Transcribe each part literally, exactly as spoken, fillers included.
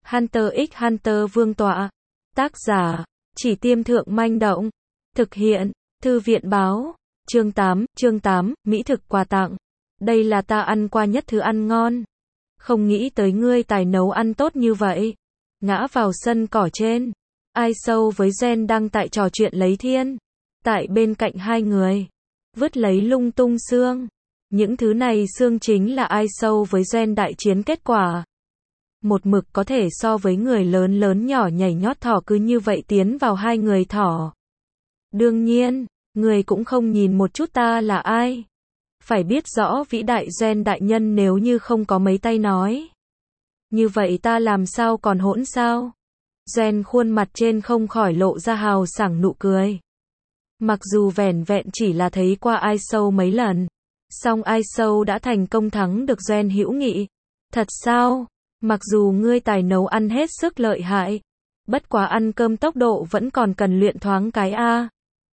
Hunter x Hunter Vương tọa. Tác giả, Chỉ Tiêm Thượng Manh Động. Thực hiện, Thư viện Báo. Chương tám, chương tám, Mỹ thực quà tặng. Đây là ta ăn qua nhất thứ ăn ngon. Không nghĩ tới ngươi tài nấu ăn tốt như vậy. Ngã vào sân cỏ trên. Ai Sâu với Jen đang tại trò chuyện lấy thiên. Tại bên cạnh hai người. Vứt lấy lung tung xương. Những thứ này xương chính là Ai Sâu với Jen đại chiến kết quả. Một mực có thể so với người lớn lớn nhỏ nhảy nhót thỏ cứ như vậy tiến vào hai người thỏ. Đương nhiên, người cũng không nhìn một chút ta là ai. Phải biết rõ vĩ đại Jen đại nhân nếu như không có mấy tay nói. Như vậy ta làm sao còn hỗn sao? Jen khuôn mặt trên không khỏi lộ ra hào sảng nụ cười. Mặc dù vẻn vẹn chỉ là thấy qua Ai Sâu mấy lần, song Ai Sâu đã thành công thắng được Jen hữu nghị. Thật sao? Mặc dù ngươi tài nấu ăn hết sức lợi hại, bất quá ăn cơm tốc độ vẫn còn cần luyện thoáng cái a.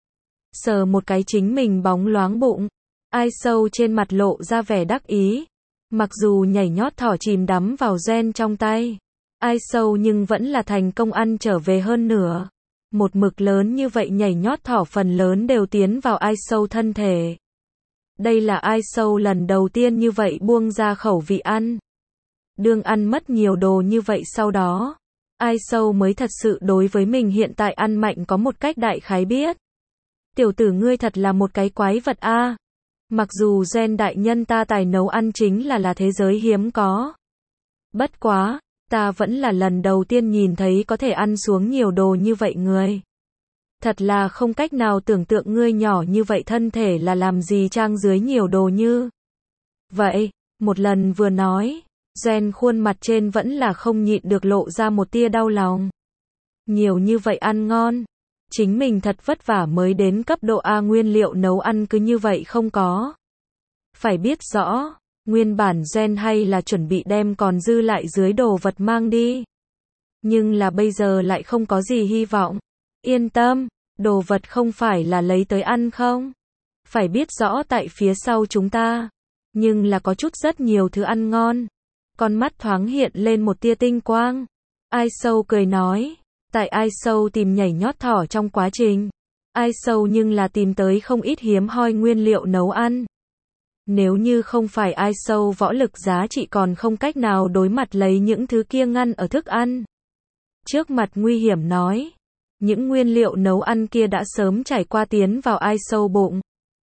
Sờ một cái chính mình bóng loáng bụng, Ai Sâu trên mặt lộ ra vẻ đắc ý. Mặc dù nhảy nhót thỏ chìm đắm vào Jen trong tay, Ai Sâu nhưng vẫn là thành công ăn trở về hơn nửa. Một mực lớn như vậy nhảy nhót thỏ phần lớn đều tiến vào Ai Sâu thân thể. Đây là Ai Sâu lần đầu tiên như vậy buông ra khẩu vị ăn. Đương ăn mất nhiều đồ như vậy sau đó, Ai Sâu mới thật sự đối với mình hiện tại ăn mạnh có một cách đại khái biết. Tiểu tử ngươi thật là một cái quái vật a. Mặc dù Jen đại nhân ta tài nấu ăn chính là là thế giới hiếm có. Bất quá, ta vẫn là lần đầu tiên nhìn thấy có thể ăn xuống nhiều đồ như vậy người. Thật là không cách nào tưởng tượng ngươi nhỏ như vậy thân thể là làm gì trang dưới nhiều đồ như vậy. Một lần vừa nói, Jen khuôn mặt trên vẫn là không nhịn được lộ ra một tia đau lòng. Nhiều như vậy ăn ngon. Chính mình thật vất vả mới đến cấp độ A nguyên liệu nấu ăn cứ như vậy không có. Phải biết rõ, nguyên bản Jen hay là chuẩn bị đem còn dư lại dưới đồ vật mang đi. Nhưng là bây giờ lại không có gì hy vọng. Yên tâm, đồ vật không phải là lấy tới ăn không? Phải biết rõ tại phía sau chúng ta. Nhưng là có chút rất nhiều thứ ăn ngon. Con mắt thoáng hiện lên một tia tinh quang. Ai Sâu cười nói. Tại Ai Sâu tìm nhảy nhót thỏ trong quá trình, Ai Sâu nhưng là tìm tới không ít hiếm hoi nguyên liệu nấu ăn. Nếu như không phải Ai Sâu võ lực giá trị còn không cách nào đối mặt lấy những thứ kia ngăn ở thức ăn. Trước mặt nguy hiểm nói, những nguyên liệu nấu ăn kia đã sớm trải qua tiến vào Ai Sâu bụng.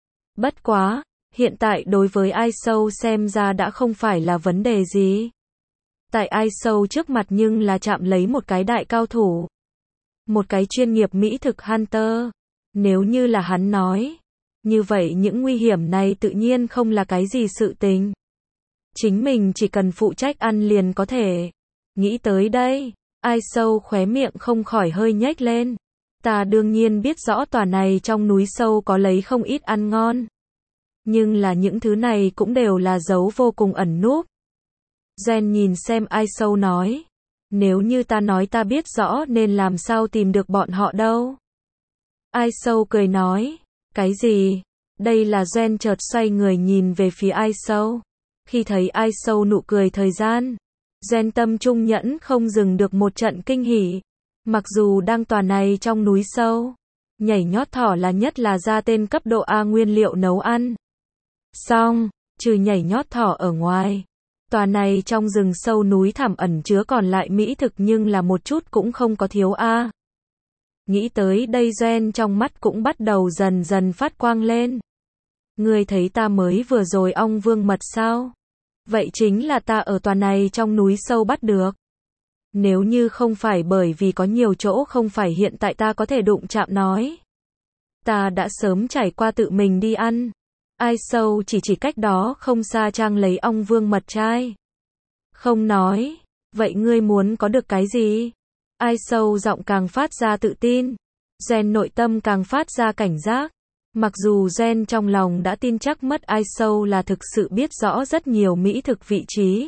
Bất quá, hiện tại đối với Ai Sâu xem ra đã không phải là vấn đề gì. Tại Ai Sâu trước mặt nhưng là chạm lấy một cái đại cao thủ. Một cái chuyên nghiệp mỹ thực Hunter. Nếu như là hắn nói, như vậy những nguy hiểm này tự nhiên không là cái gì sự tình. Chính mình chỉ cần phụ trách ăn liền có thể. Nghĩ tới đây, Ai Sâu khóe miệng không khỏi hơi nhếch lên. Ta đương nhiên biết rõ tòa này trong núi sâu có lấy không ít ăn ngon. Nhưng là những thứ này cũng đều là dấu vô cùng ẩn núp. Jen nhìn xem Ai Sâu nói. Nếu như ta nói ta biết rõ nên làm sao tìm được bọn họ đâu. Ai Sâu cười nói. Cái gì? Đây là Jen chợt xoay người nhìn về phía Ai Sâu. Khi thấy Ai Sâu nụ cười thời gian, Jen tâm trung nhẫn không dừng được một trận kinh hỉ. Mặc dù đang tòa này trong núi sâu, nhảy nhót thỏ là nhất là ra tên cấp độ A nguyên liệu nấu ăn. Song, trừ nhảy nhót thỏ ở ngoài, tòa này trong rừng sâu núi thẳm ẩn chứa còn lại mỹ thực nhưng là một chút cũng không có thiếu a. Nghĩ tới đây Jen trong mắt cũng bắt đầu dần dần phát quang lên. Ngươi thấy ta mới vừa rồi ong vương mật sao? Vậy chính là ta ở tòa này trong núi sâu bắt được. Nếu như không phải bởi vì có nhiều chỗ không phải hiện tại ta có thể đụng chạm nói. Ta đã sớm trải qua tự mình đi ăn. Ai Sâu chỉ chỉ cách đó không xa trang lấy ong vương mật trai. Không nói, vậy ngươi muốn có được cái gì? Ai Sâu giọng càng phát ra tự tin. Jen nội tâm càng phát ra cảnh giác. Mặc dù Jen trong lòng đã tin chắc mất Ai Sâu là thực sự biết rõ rất nhiều mỹ thực vị trí.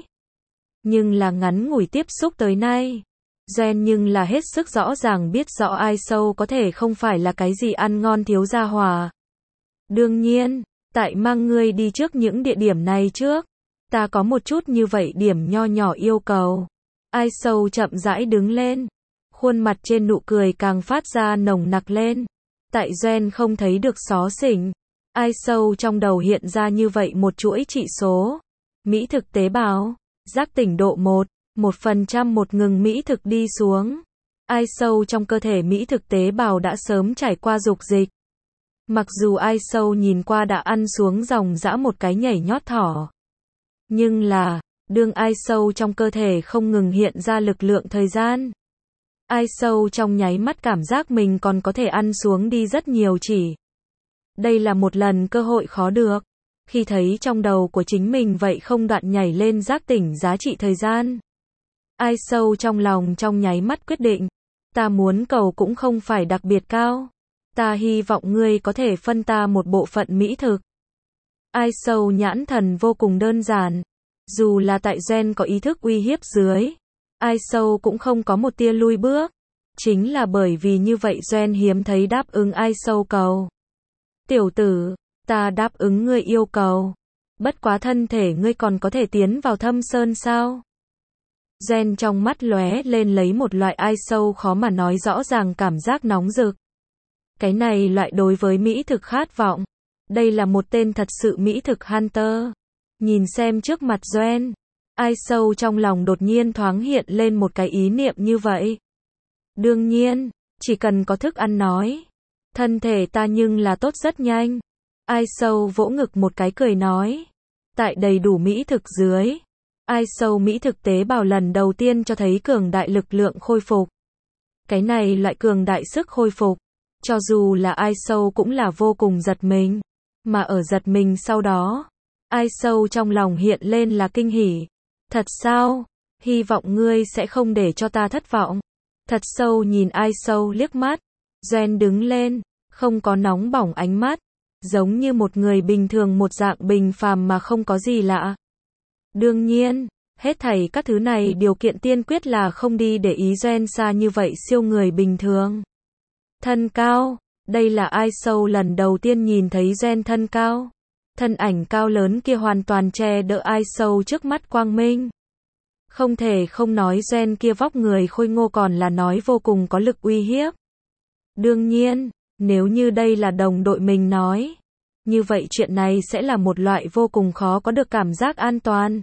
Nhưng là ngắn ngủi tiếp xúc tới nay. Jen nhưng là hết sức rõ ràng biết rõ Ai Sâu có thể không phải là cái gì ăn ngon thiếu gia hòa. Đương nhiên, tại mang ngươi đi trước những địa điểm này trước, ta có một chút như vậy điểm nho nhỏ yêu cầu. Ai Sâu chậm rãi đứng lên. Khuôn mặt trên nụ cười càng phát ra nồng nặc lên. Tại Gen không thấy được xó xỉnh. Ai Sâu trong đầu hiện ra như vậy một chuỗi trị số. Mỹ thực tế bào. Giác tỉnh độ một. một phần trăm một ngừng mỹ thực đi xuống. Ai Sâu trong cơ thể mỹ thực tế bào đã sớm trải qua dục dịch. Mặc dù Ai Sâu nhìn qua đã ăn xuống dòng dã một cái nhảy nhót thỏ. Nhưng là, đương Ai Sâu trong cơ thể không ngừng hiện ra lực lượng thời gian. Ai Sâu trong nháy mắt cảm giác mình còn có thể ăn xuống đi rất nhiều chỉ. Đây là một lần cơ hội khó được. Khi thấy trong đầu của chính mình vậy không đoạn nhảy lên giác tỉnh giá trị thời gian. Ai Sâu trong lòng trong nháy mắt quyết định. Ta muốn cầu cũng không phải đặc biệt cao. Ta hy vọng ngươi có thể phân ta một bộ phận mỹ thực. Ai Sâu nhãn thần vô cùng đơn giản. Dù là tại Gen có ý thức uy hiếp dưới. Ai Sâu cũng không có một tia lui bước. Chính là bởi vì như vậy Gen hiếm thấy đáp ứng Ai Sâu cầu. Tiểu tử, ta đáp ứng ngươi yêu cầu. Bất quá thân thể ngươi còn có thể tiến vào thâm sơn sao? Gen trong mắt lóe lên lấy một loại Ai Sâu khó mà nói rõ ràng cảm giác nóng rực. Cái này loại đối với mỹ thực khát vọng. Đây là một tên thật sự mỹ thực hunter. Nhìn xem trước mặt Gen. Ai Sâu trong lòng đột nhiên thoáng hiện lên một cái ý niệm như vậy. Đương nhiên, chỉ cần có thức ăn nói. Thân thể ta nhưng là tốt rất nhanh. Ai Sâu vỗ ngực một cái cười nói. Tại đầy đủ mỹ thực dưới. Ai Sâu mỹ thực tế bào lần đầu tiên cho thấy cường đại lực lượng khôi phục. Cái này loại cường đại sức khôi phục. Cho dù là Ai Sâu cũng là vô cùng giật mình. Mà ở giật mình sau đó. Ai Sâu trong lòng hiện lên là kinh hỉ. Thật sao? Hy vọng ngươi sẽ không để cho ta thất vọng. Thật sâu nhìn Ai Sâu liếc mắt. Gen đứng lên. Không có nóng bỏng ánh mắt. Giống như một người bình thường một dạng bình phàm mà không có gì lạ. Đương nhiên, hết thảy các thứ này điều kiện tiên quyết là không đi để ý Gen xa như vậy siêu người bình thường. Thân cao, đây là Ai Sâu lần đầu tiên nhìn thấy Gen thân cao. Thân ảnh cao lớn kia hoàn toàn che đỡ Ai Sâu trước mắt quang minh. Không thể không nói Gen kia vóc người khôi ngô còn là nói vô cùng có lực uy hiếp. Đương nhiên, nếu như đây là đồng đội mình nói. Như vậy chuyện này sẽ là một loại vô cùng khó có được cảm giác an toàn.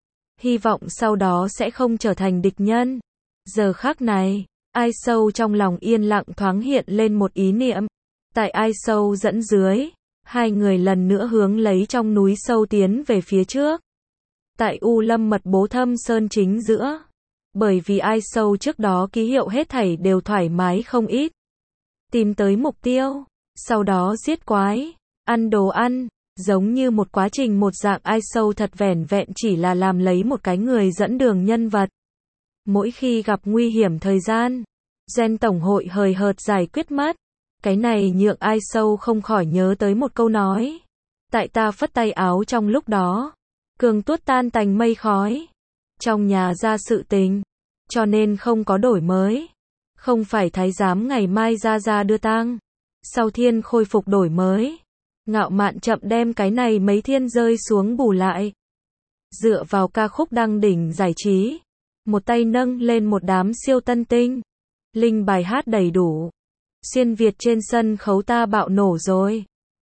Hy vọng sau đó sẽ không trở thành địch nhân. Giờ khắc này, Ai Sâu trong lòng yên lặng thoáng hiện lên một ý niệm. Tại Ai Sâu dẫn dưới, hai người lần nữa hướng lấy trong núi sâu tiến về phía trước. Tại U Lâm mật bố thâm sơn chính giữa. Bởi vì Ai Sâu trước đó ký hiệu hết thảy đều thoải mái không ít. Tìm tới mục tiêu, sau đó giết quái, ăn đồ ăn, giống như một quá trình một dạng Ai Sâu thật vẻn vẹn chỉ là làm lấy một cái người dẫn đường nhân vật. Mỗi khi gặp nguy hiểm thời gian, Gen Tổng hội hời hợt giải quyết mất. Cái này nhượng Ai Sâu không khỏi nhớ tới một câu nói. Tại ta phất tay áo trong lúc đó, cường tuốt tan tành mây khói. Trong nhà ra sự tình, cho nên không có đổi mới. Không phải thái giám ngày mai ra ra đưa tang. Sau thiên khôi phục đổi mới. Ngạo mạn chậm đem cái này mấy thiên rơi xuống bù lại. Dựa vào ca khúc đăng đỉnh giải trí. Một tay nâng lên một đám siêu tân tinh. Linh bài hát đầy đủ. Xuyên Việt trên sân khấu ta bạo nổ rồi.